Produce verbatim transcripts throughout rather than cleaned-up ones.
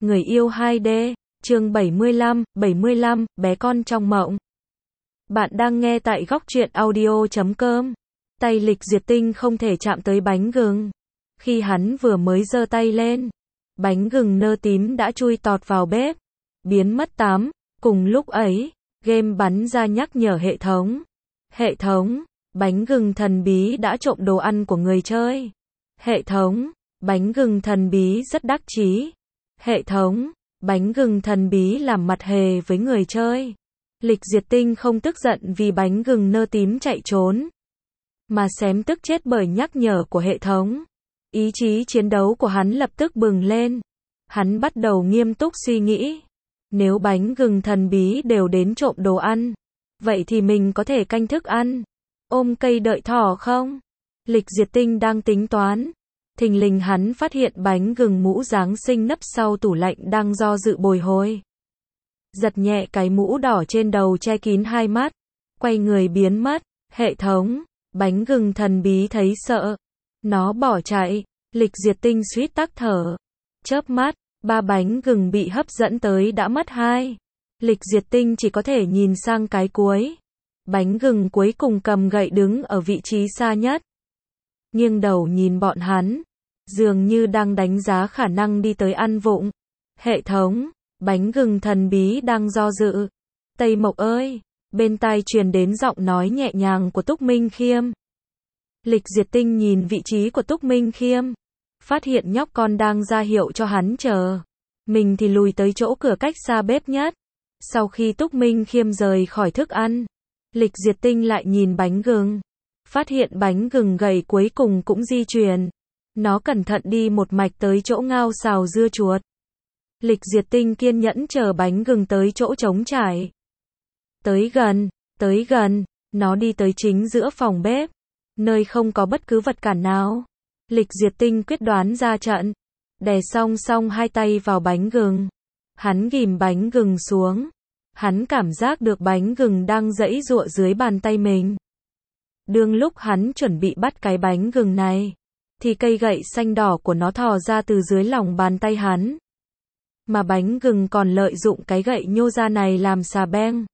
Người yêu hai D, chương bảy mươi lăm, bảy mươi lăm, bé con trong mộng. Bạn đang nghe tại góc truyện audio chấm com. Tay Lịch Diệt Tinh không thể chạm tới bánh gừng. Khi hắn vừa mới giơ tay lên, bánh gừng nơ tím đã chui tọt vào bếp, biến mất tám. Cùng lúc ấy, game bắn ra nhắc nhở hệ thống. Hệ thống, bánh gừng thần bí đã trộm đồ ăn của người chơi. Hệ thống, bánh gừng thần bí rất đắc chí. Hệ thống, bánh gừng thần bí làm mặt hề với người chơi. Lịch Diệt Tinh không tức giận vì bánh gừng nơ tím chạy trốn, mà xém tức chết bởi nhắc nhở của hệ thống. Ý chí chiến đấu của hắn lập tức bừng lên. Hắn bắt đầu nghiêm túc suy nghĩ. Nếu bánh gừng thần bí đều đến trộm đồ ăn, vậy thì mình có thể canh thức ăn, ôm cây đợi thỏ không? Lịch Diệt Tinh đang tính toán. Thình lình hắn phát hiện bánh gừng mũ Giáng sinh nấp sau tủ lạnh đang do dự bồi hồi. Giật nhẹ cái mũ đỏ trên đầu che kín hai mắt, quay người biến mất. Hệ thống, bánh gừng thần bí thấy sợ, nó bỏ chạy. Lịch Diệt Tinh suýt tắc thở. Chớp mắt, ba bánh gừng bị hấp dẫn tới đã mất hai. Lịch Diệt Tinh chỉ có thể nhìn sang cái cuối. Bánh gừng cuối cùng cầm gậy đứng ở vị trí xa nhất, nghiêng đầu nhìn bọn hắn, dường như đang đánh giá khả năng đi tới ăn vụng. Hệ thống, bánh gừng thần bí đang do dự. Tây Mộc ơi, bên tai truyền đến giọng nói nhẹ nhàng của Túc Minh Khiêm. Lịch Diệt Tinh nhìn vị trí của Túc Minh Khiêm, phát hiện nhóc con đang ra hiệu cho hắn chờ. Mình thì lùi tới chỗ cửa cách xa bếp nhất. Sau khi Túc Minh Khiêm rời khỏi thức ăn, Lịch Diệt Tinh lại nhìn bánh gừng, phát hiện bánh gừng gầy cuối cùng cũng di chuyển. Nó cẩn thận đi một mạch tới chỗ ngao xào dưa chuột. Lịch Diệt Tinh kiên nhẫn chờ bánh gừng tới chỗ trống trải. Tới gần, tới gần, nó đi tới chính giữa phòng bếp, nơi không có bất cứ vật cản nào. Lịch Diệt Tinh quyết đoán ra trận, đè song song hai tay vào bánh gừng. Hắn ghim bánh gừng xuống. Hắn cảm giác được bánh gừng đang giãy giụa dưới bàn tay mình. Đương lúc hắn chuẩn bị bắt cái bánh gừng này, thì cây gậy xanh đỏ của nó thò ra từ dưới lòng bàn tay hắn. Mà bánh gừng còn lợi dụng cái gậy nhô ra này làm xà beng,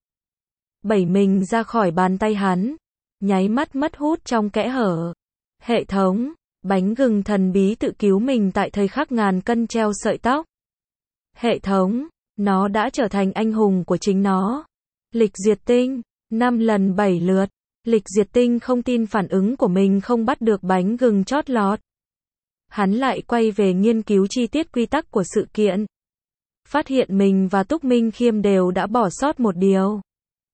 bẩy mình ra khỏi bàn tay hắn, nháy mắt mất hút trong kẽ hở. Hệ thống, bánh gừng thần bí tự cứu mình tại thời khắc ngàn cân treo sợi tóc. Hệ thống, nó đã trở thành anh hùng của chính nó. Lịch Diệt Tinh, năm lần bảy lượt. Lịch Diệt Tinh không tin phản ứng của mình không bắt được bánh gừng chót lọt. Hắn lại quay về nghiên cứu chi tiết quy tắc của sự kiện. Phát hiện mình và Túc Minh Khiêm đều đã bỏ sót một điều.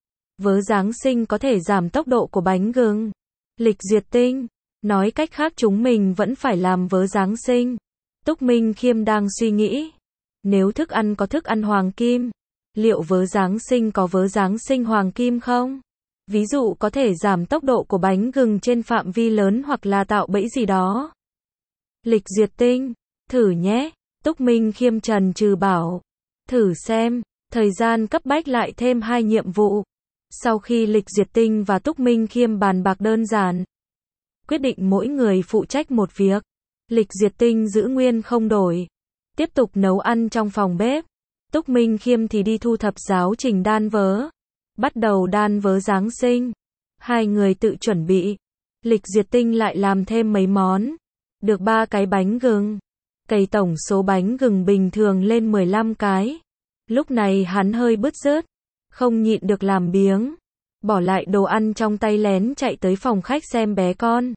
Vớ Giáng sinh có thể giảm tốc độ của bánh gừng. Lịch Diệt Tinh, nói cách khác chúng mình vẫn phải làm vớ Giáng sinh. Túc Minh Khiêm đang suy nghĩ. Nếu thức ăn có thức ăn hoàng kim, liệu vớ Giáng sinh có vớ Giáng sinh hoàng kim không? Ví dụ có thể giảm tốc độ của bánh gừng trên phạm vi lớn hoặc là tạo bẫy gì đó. Lịch Diệt Tinh, thử nhé. Túc Minh Khiêm chần chừ bảo. Thử xem. Thời gian cấp bách lại thêm hai nhiệm vụ. Sau khi Lịch Diệt Tinh và Túc Minh Khiêm bàn bạc đơn giản, quyết định mỗi người phụ trách một việc. Lịch Diệt Tinh giữ nguyên không đổi, tiếp tục nấu ăn trong phòng bếp. Túc Minh Khiêm thì đi thu thập giáo trình đan vớ, bắt đầu đan vớ Giáng sinh. Hai người tự chuẩn bị. Lịch Diệt Tinh lại làm thêm mấy món, được ba cái bánh gừng, cày tổng số bánh gừng bình thường lên mười lăm cái. Lúc này hắn hơi bứt rứt, không nhịn được làm biếng, bỏ lại đồ ăn trong tay lén chạy tới phòng khách xem bé con.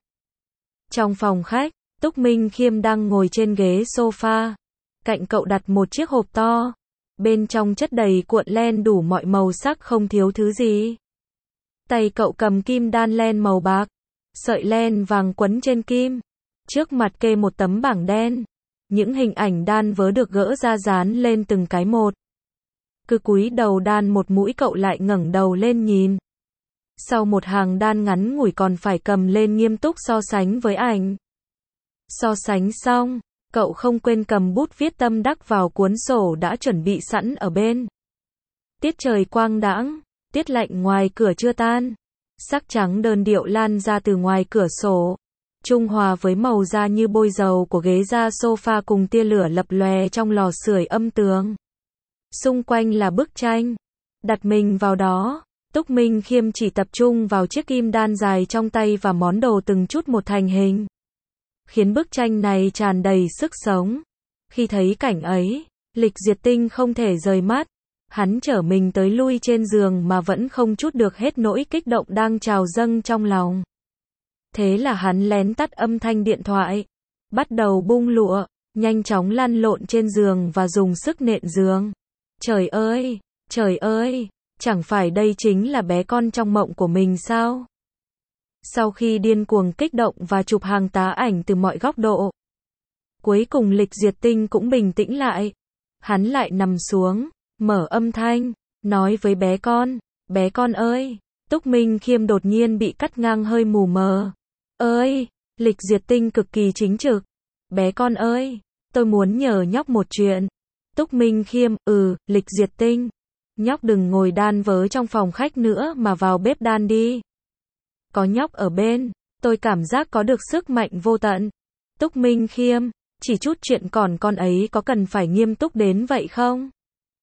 Trong phòng khách, Túc Minh Khiêm đang ngồi trên ghế sofa, cạnh cậu đặt một chiếc hộp to, bên trong chất đầy cuộn len đủ mọi màu sắc không thiếu thứ gì. Tay cậu cầm kim đan len màu bạc, sợi len vàng quấn trên kim, trước mặt kê một tấm bảng đen. Những hình ảnh đan vớ được gỡ ra dán lên từng cái một. Cứ cúi đầu đan một mũi cậu lại ngẩng đầu lên nhìn. Sau một hàng đan ngắn ngủi còn phải cầm lên nghiêm túc so sánh với ảnh. So sánh xong, cậu không quên cầm bút viết tâm đắc vào cuốn sổ đã chuẩn bị sẵn ở bên. Tiết trời quang đãng, tiết lạnh ngoài cửa chưa tan. Sắc trắng đơn điệu lan ra từ ngoài cửa sổ. trung hòa với màu da như bôi dầu của ghế da sofa cùng tia lửa lập lòe trong lò sưởi âm tường. Xung quanh là bức tranh. Đặt mình vào đó, Túc Minh Khiêm chỉ tập trung vào chiếc kim đan dài trong tay và món đồ từng chút một thành hình, khiến bức tranh này tràn đầy sức sống. Khi thấy cảnh ấy, Lịch Diệt Tinh không thể rời mắt. Hắn trở mình tới lui trên giường mà vẫn không trút được hết nỗi kích động đang trào dâng trong lòng. Thế là hắn lén tắt âm thanh điện thoại, bắt đầu bung lụa, nhanh chóng lăn lộn trên giường và dùng sức nện giường. Trời ơi, trời ơi, chẳng phải đây chính là bé con trong mộng của mình sao? Sau khi điên cuồng kích động và chụp hàng tá ảnh từ mọi góc độ, cuối cùng Lịch Diệt Tinh cũng bình tĩnh lại. Hắn lại nằm xuống, mở âm thanh, nói với bé con, bé con ơi. Túc Minh Khiêm đột nhiên bị cắt ngang hơi mù mờ. Ơi, Lịch Diệt Tinh cực kỳ chính trực. Bé con ơi, tôi muốn nhờ nhóc một chuyện. Túc Minh Khiêm, ừ, Lịch Diệt Tinh. Nhóc đừng ngồi đan vớ trong phòng khách nữa mà vào bếp đan đi. Có nhóc ở bên, tôi cảm giác có được sức mạnh vô tận. Túc Minh Khiêm, chỉ chút chuyện còn con ấy có cần phải nghiêm túc đến vậy không?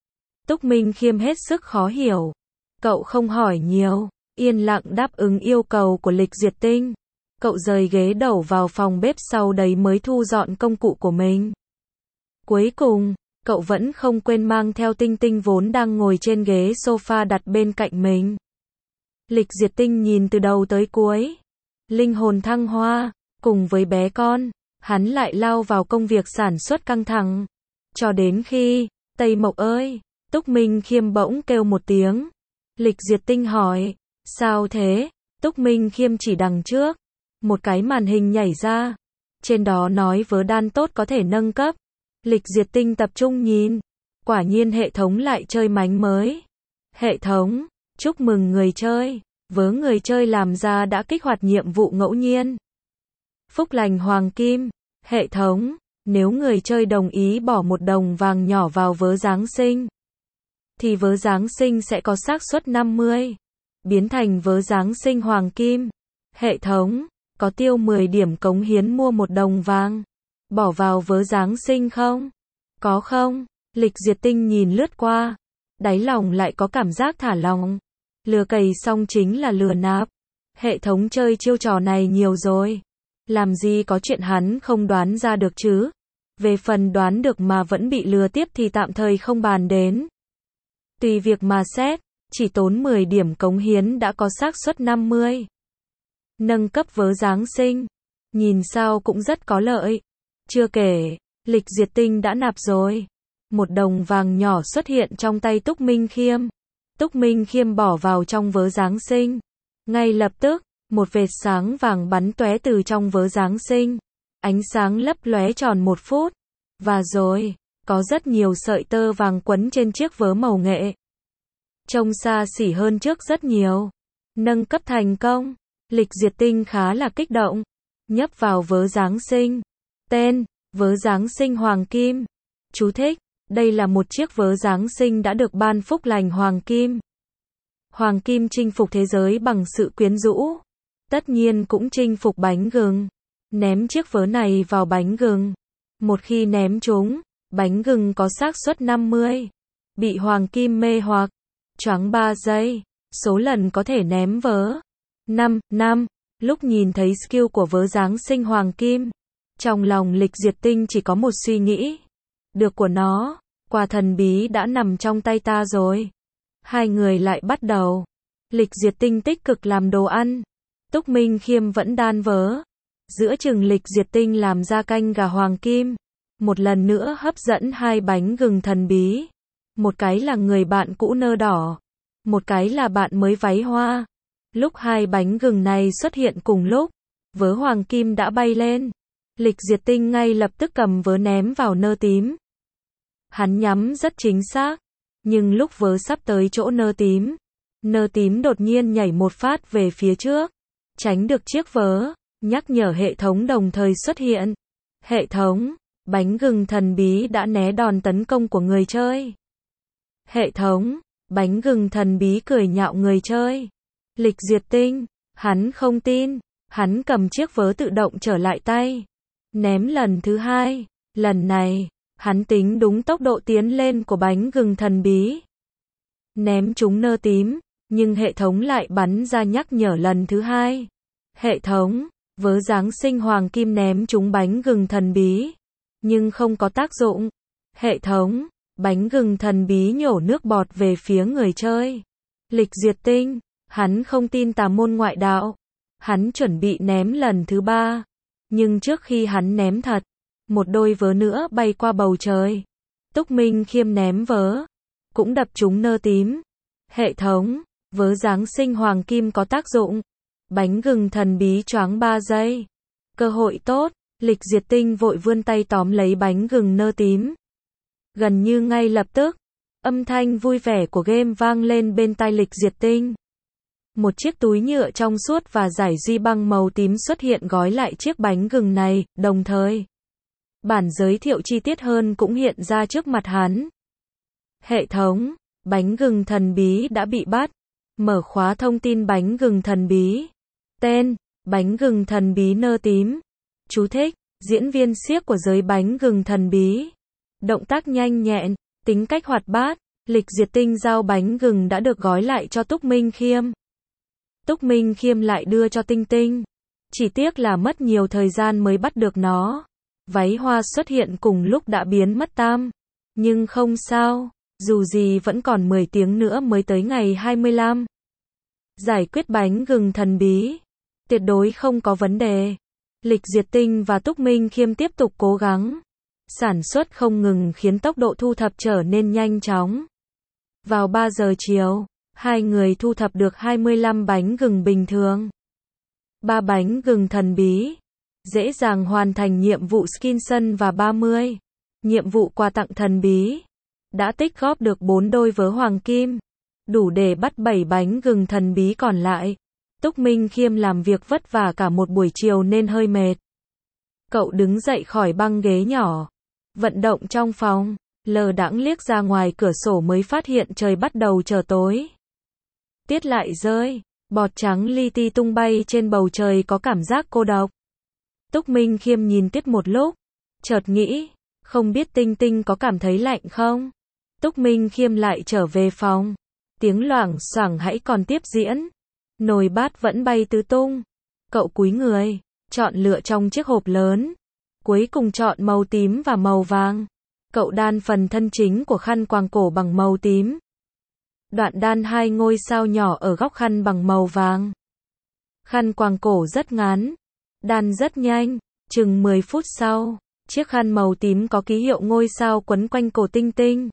Túc Minh Khiêm hết sức khó hiểu. Cậu không hỏi nhiều, yên lặng đáp ứng yêu cầu của Lịch Diệt Tinh. Cậu rời ghế đầu vào phòng bếp, sau đấy mới thu dọn công cụ của mình. Cuối cùng, cậu vẫn không quên mang theo Tinh Tinh vốn đang ngồi trên ghế sofa đặt bên cạnh mình. Lịch Diệt Tinh nhìn từ đầu tới cuối, linh hồn thăng hoa, cùng với bé con, hắn lại lao vào công việc sản xuất căng thẳng. Cho đến khi, Tây Mộc ơi, Túc Minh Khiêm bỗng kêu một tiếng. Lịch Diệt Tinh hỏi, sao thế? Túc Minh Khiêm chỉ đằng trước, một cái màn hình nhảy ra. Trên đó nói vớ đan tốt có thể nâng cấp. Lịch Diệt Tinh tập trung nhìn, quả nhiên hệ thống lại chơi mánh mới. Hệ thống, chúc mừng người chơi, vớ người chơi làm ra đã kích hoạt nhiệm vụ ngẫu nhiên. Phúc lành hoàng kim, hệ thống, nếu người chơi đồng ý bỏ một đồng vàng nhỏ vào vớ Giáng sinh, thì vớ Giáng sinh sẽ có xác suất năm mươi, biến thành vớ Giáng sinh hoàng kim. Hệ thống, có tiêu mười điểm cống hiến mua một đồng vàng, bỏ vào vớ Giáng sinh không? Có không? Lịch Diệt Tinh nhìn lướt qua, đáy lòng lại có cảm giác thả lỏng. Lừa cày xong chính là lừa nạp. Hệ thống chơi chiêu trò này nhiều rồi. Làm gì có chuyện hắn không đoán ra được chứ? Về phần đoán được mà vẫn bị lừa tiếp thì tạm thời không bàn đến. Tùy việc mà xét, chỉ tốn mười điểm cống hiến đã có xác suất năm mươi. Nâng cấp vớ Giáng sinh, nhìn sao cũng rất có lợi. Chưa kể, Lịch Diệt Tinh đã nạp rồi. Một đồng vàng nhỏ xuất hiện trong tay Túc Minh Khiêm. Túc Minh Khiêm bỏ vào trong vớ Giáng sinh. Ngay lập tức, một vệt sáng vàng bắn tóe từ trong vớ Giáng sinh. Ánh sáng lấp lóe tròn một phút. Và rồi, có rất nhiều sợi tơ vàng quấn trên chiếc vớ màu nghệ. Trông xa xỉ hơn trước rất nhiều. Nâng cấp thành công. Lịch Diệt Tinh khá là kích động. Nhấp vào vớ Giáng sinh. Tên, vớ Giáng sinh hoàng kim. Chú thích, đây là một chiếc vớ Giáng sinh đã được ban phúc lành hoàng kim. Hoàng kim chinh phục thế giới bằng sự quyến rũ. Tất nhiên cũng chinh phục bánh gừng. Ném chiếc vớ này vào bánh gừng. Một khi ném trúng, bánh gừng có xác suất năm mươi. Bị hoàng kim mê hoặc. Choáng ba giây. Số lần có thể ném vớ. năm, năm. Lúc nhìn thấy skill của vớ Giáng sinh hoàng kim, trong lòng Lịch Diệt Tinh chỉ có một suy nghĩ. Được của nó, quà thần bí đã nằm trong tay ta rồi. Hai người lại bắt đầu. Lịch Diệt Tinh tích cực làm đồ ăn. Túc Minh Khiêm vẫn đan vớ. Giữa chừng Lịch Diệt Tinh làm ra canh gà hoàng kim. Một lần nữa hấp dẫn hai bánh gừng thần bí. Một cái là người bạn cũ nơ đỏ. Một cái là bạn mới váy hoa. Lúc hai bánh gừng này xuất hiện cùng lúc, vớ hoàng kim đã bay lên. Lịch Diệt Tinh ngay lập tức cầm vớ ném vào nơ tím. Hắn nhắm rất chính xác, nhưng lúc vớ sắp tới chỗ nơ tím, nơ tím đột nhiên nhảy một phát về phía trước, tránh được chiếc vớ. Nhắc nhở hệ thống đồng thời xuất hiện. Hệ thống, bánh gừng thần bí đã né đòn tấn công của người chơi. Hệ thống, bánh gừng thần bí cười nhạo người chơi. Lịch Diệt Tinh, hắn không tin. Hắn cầm chiếc vớ tự động trở lại tay. Ném lần thứ hai. Lần này, hắn tính đúng tốc độ tiến lên của bánh gừng thần bí. Ném trúng nơ tím, nhưng hệ thống lại bắn ra nhắc nhở lần thứ hai. Hệ thống, vớ Giáng sinh hoàng kim ném trúng bánh gừng thần bí, nhưng không có tác dụng. Hệ thống, bánh gừng thần bí nhổ nước bọt về phía người chơi. Lịch Diệt Tinh, hắn không tin tà môn ngoại đạo. Hắn chuẩn bị ném lần thứ ba. Nhưng trước khi hắn ném thật, một đôi vớ nữa bay qua bầu trời. Túc Minh Khiêm ném vớ, cũng đập trúng nơ tím. Hệ thống, vớ Giáng sinh hoàng kim có tác dụng. Bánh gừng thần bí choáng ba giây. Cơ hội tốt, Lịch Diệt Tinh vội vươn tay tóm lấy bánh gừng nơ tím. Gần như ngay lập tức, âm thanh vui vẻ của game vang lên bên tai Lịch Diệt Tinh. Một chiếc túi nhựa trong suốt và giải duy băng màu tím xuất hiện gói lại chiếc bánh gừng này, đồng thời bản giới thiệu chi tiết hơn cũng hiện ra trước mặt hắn. Hệ thống, bánh gừng thần bí đã bị bắt. Mở khóa thông tin bánh gừng thần bí. Tên, bánh gừng thần bí nơ tím. Chú thích, diễn viên xiếc của giới bánh gừng thần bí. Động tác nhanh nhẹn, tính cách hoạt bát. Lịch Diệt Tinh giao bánh gừng đã được gói lại cho Túc Minh Khiêm. Túc Minh Khiêm lại đưa cho Tinh Tinh. Chỉ tiếc là mất nhiều thời gian mới bắt được nó. Váy hoa xuất hiện cùng lúc đã biến mất tam. Nhưng không sao, dù gì vẫn còn mười tiếng nữa mới tới ngày hai mươi lăm. Giải quyết bánh gừng thần bí. Tuyệt đối không có vấn đề. Lịch Diệt Tinh và Túc Minh Khiêm tiếp tục cố gắng. Sản xuất không ngừng khiến tốc độ thu thập trở nên nhanh chóng. Vào ba giờ chiều, hai người thu thập được hai mươi lăm bánh gừng bình thường. ba bánh gừng thần bí. Dễ dàng hoàn thành nhiệm vụ Skinson và ba mươi. Nhiệm vụ quà tặng thần bí. Đã tích góp được bốn đôi vớ hoàng kim. Đủ để bắt bảy bánh gừng thần bí còn lại. Túc Minh Khiêm làm việc vất vả cả một buổi chiều nên hơi mệt. Cậu đứng dậy khỏi băng ghế nhỏ. Vận động trong phòng. Lờ đãng liếc ra ngoài cửa sổ mới phát hiện trời bắt đầu trở tối. Tiết lại rơi. Bọt trắng li ti tung bay trên bầu trời có cảm giác cô độc. Túc Minh Khiêm nhìn Tiết một lúc. Chợt nghĩ. Không biết Tinh Tinh có cảm thấy lạnh không? Túc Minh Khiêm lại trở về phòng. Tiếng loảng xoảng hãy còn tiếp diễn. Nồi bát vẫn bay tứ tung. Cậu cúi người. Chọn lựa trong chiếc hộp lớn. Cuối cùng chọn màu tím và màu vàng. Cậu đan phần thân chính của khăn quàng cổ bằng màu tím. Đoạn đan hai ngôi sao nhỏ ở góc khăn bằng màu vàng. Khăn quàng cổ rất ngắn. Đan rất nhanh. Chừng mười phút sau, chiếc khăn màu tím có ký hiệu ngôi sao quấn quanh cổ Tinh Tinh.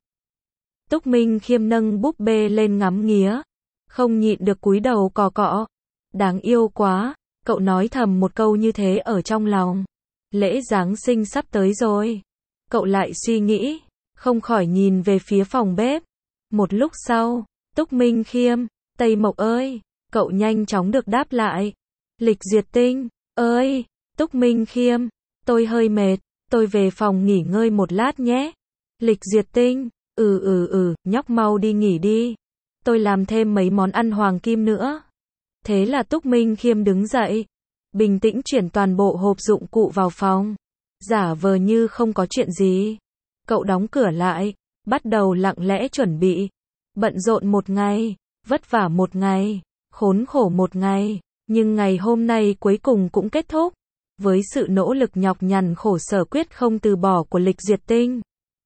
Túc Minh Khiêm nâng búp bê lên ngắm nghía. Không nhịn được cúi đầu cọ cọ. Đáng yêu quá. Cậu nói thầm một câu như thế ở trong lòng. Lễ Giáng sinh sắp tới rồi. Cậu lại suy nghĩ. Không khỏi nhìn về phía phòng bếp. Một lúc sau, Túc Minh Khiêm, Tây Mộc ơi. Cậu nhanh chóng được đáp lại. Lịch Diệt Tinh, ơi. Túc Minh Khiêm, tôi hơi mệt. Tôi về phòng nghỉ ngơi một lát nhé. Lịch Diệt Tinh, ừ ừ ừ, nhóc mau đi nghỉ đi. Tôi làm thêm mấy món ăn hoàng kim nữa. Thế là Túc Minh Khiêm đứng dậy. Bình tĩnh chuyển toàn bộ hộp dụng cụ vào phòng. Giả vờ như không có chuyện gì. Cậu đóng cửa lại. Bắt đầu lặng lẽ chuẩn bị. Bận rộn một ngày. Vất vả một ngày. Khốn khổ một ngày. Nhưng ngày hôm nay cuối cùng cũng kết thúc. Với sự nỗ lực nhọc nhằn khổ sở quyết không từ bỏ của Lịch Diệt Tinh.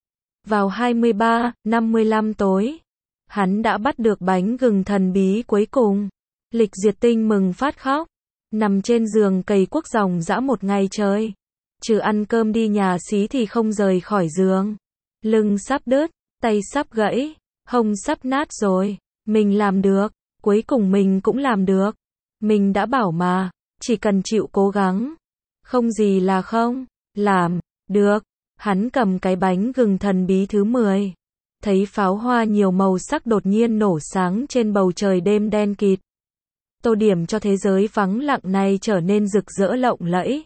Vào hai mươi ba, năm mươi lăm tối. Hắn đã bắt được bánh gừng thần bí cuối cùng. Lịch Diệt Tinh mừng phát khóc. Nằm trên giường cày cuốc ròng rã một ngày trời. Trừ ăn cơm đi nhà xí thì không rời khỏi giường. Lưng sắp đứt, tay sắp gãy, hông sắp nát rồi. Mình làm được, cuối cùng mình cũng làm được. Mình đã bảo mà, chỉ cần chịu cố gắng. Không gì là không, làm, được. Hắn cầm cái bánh gừng thần bí thứ mười. Thấy pháo hoa nhiều màu sắc đột nhiên nổ sáng trên bầu trời đêm đen kịt. Tô điểm cho thế giới vắng lặng này trở nên rực rỡ lộng lẫy.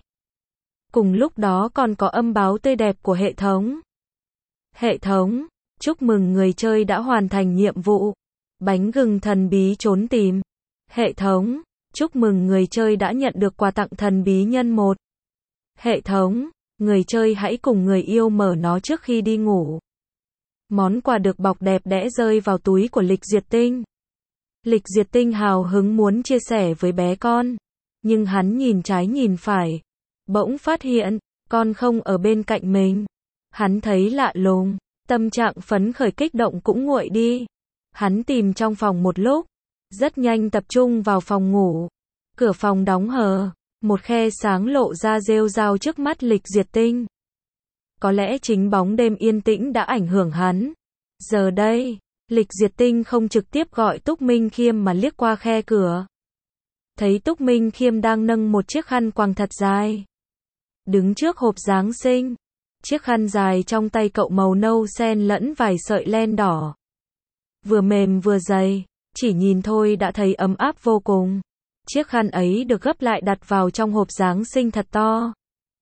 Cùng lúc đó còn có âm báo tươi đẹp của hệ thống. Hệ thống, chúc mừng người chơi đã hoàn thành nhiệm vụ. Bánh gừng thần bí trốn tìm. Hệ thống, Chúc mừng người chơi đã nhận được quà tặng thần bí nhân một. Hệ thống, người chơi hãy cùng người yêu mở nó trước khi đi ngủ. Món quà được bọc đẹp đẽ rơi vào túi của Lịch Diệt Tinh. Lịch Diệt Tinh hào hứng muốn chia sẻ với bé con, nhưng hắn nhìn trái nhìn phải, bỗng phát hiện, con không ở bên cạnh mình. Hắn thấy lạ lùng, tâm trạng phấn khởi kích động cũng nguội đi. Hắn tìm trong phòng một lúc, rất nhanh tập trung vào phòng ngủ. Cửa phòng đóng hờ, một khe sáng lộ ra rêu rao trước mắt Lịch Diệt Tinh. Có lẽ chính bóng đêm yên tĩnh đã ảnh hưởng hắn. Giờ đây, Lịch Diệt Tinh không trực tiếp gọi Túc Minh Khiêm mà liếc qua khe cửa. Thấy Túc Minh Khiêm đang nâng một chiếc khăn quàng thật dài, đứng trước hộp Giáng sinh. Chiếc khăn dài trong tay cậu màu nâu xen lẫn vài sợi len đỏ. Vừa mềm vừa dày, chỉ nhìn thôi đã thấy ấm áp vô cùng. Chiếc khăn ấy được gấp lại đặt vào trong hộp Giáng sinh thật to.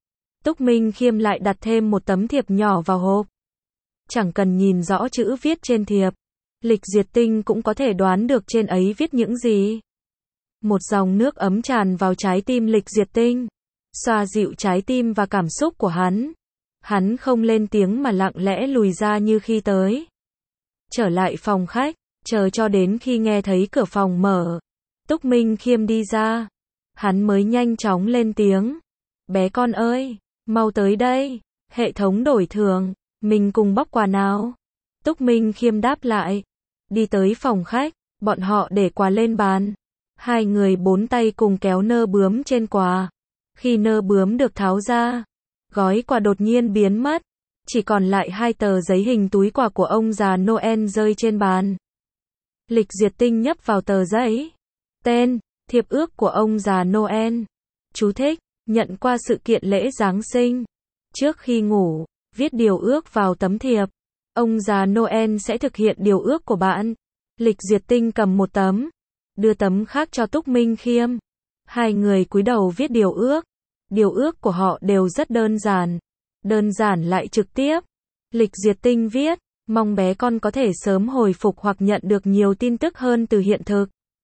Túc Minh Khiêm lại đặt thêm một tấm thiệp nhỏ vào hộp. Chẳng cần nhìn rõ chữ viết trên thiệp, Lịch Diệt Tinh cũng có thể đoán được trên ấy viết những gì. Một dòng nước ấm tràn vào trái tim Lịch Diệt Tinh, xoa dịu trái tim và cảm xúc của hắn. Hắn không lên tiếng mà lặng lẽ lùi ra như khi tới. Trở lại phòng khách, chờ cho đến khi nghe thấy cửa phòng mở, Túc Minh Khiêm đi ra. Hắn mới nhanh chóng lên tiếng. Bé con ơi, mau tới đây, hệ thống đổi thưởng, mình cùng bóc quà nào. Túc Minh Khiêm đáp lại. Đi tới phòng khách, bọn họ để quà lên bàn. Hai người bốn tay cùng kéo nơ bướm trên quà. Khi nơ bướm được tháo ra, gói quà đột nhiên biến mất. Chỉ còn lại hai tờ giấy hình túi quà của ông già Noel rơi trên bàn. Lịch Diệt Tinh nhấp vào tờ giấy. Tên, thiệp ước của ông già Noel. Chú thích, nhận qua sự kiện lễ Giáng sinh. Trước khi ngủ, viết điều ước vào tấm thiệp. Ông già Noel sẽ thực hiện điều ước của bạn. Lịch Diệt Tinh cầm một tấm, đưa tấm khác cho Túc Minh Khiêm. Hai người cúi đầu viết điều ước. Điều ước của họ đều rất đơn giản. Đơn giản lại trực tiếp. Lịch Diệt Tinh viết, mong bé con có thể sớm hồi phục hoặc nhận được nhiều tin tức hơn từ hiện thực.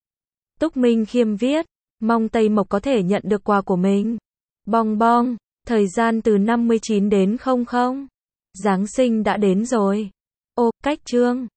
Túc Minh Khiêm viết, mong Tây Mộc có thể nhận được quà của mình. Bong bong, thời gian từ năm mươi chín đến không không. Giáng sinh đã đến rồi. Ô, cách chương.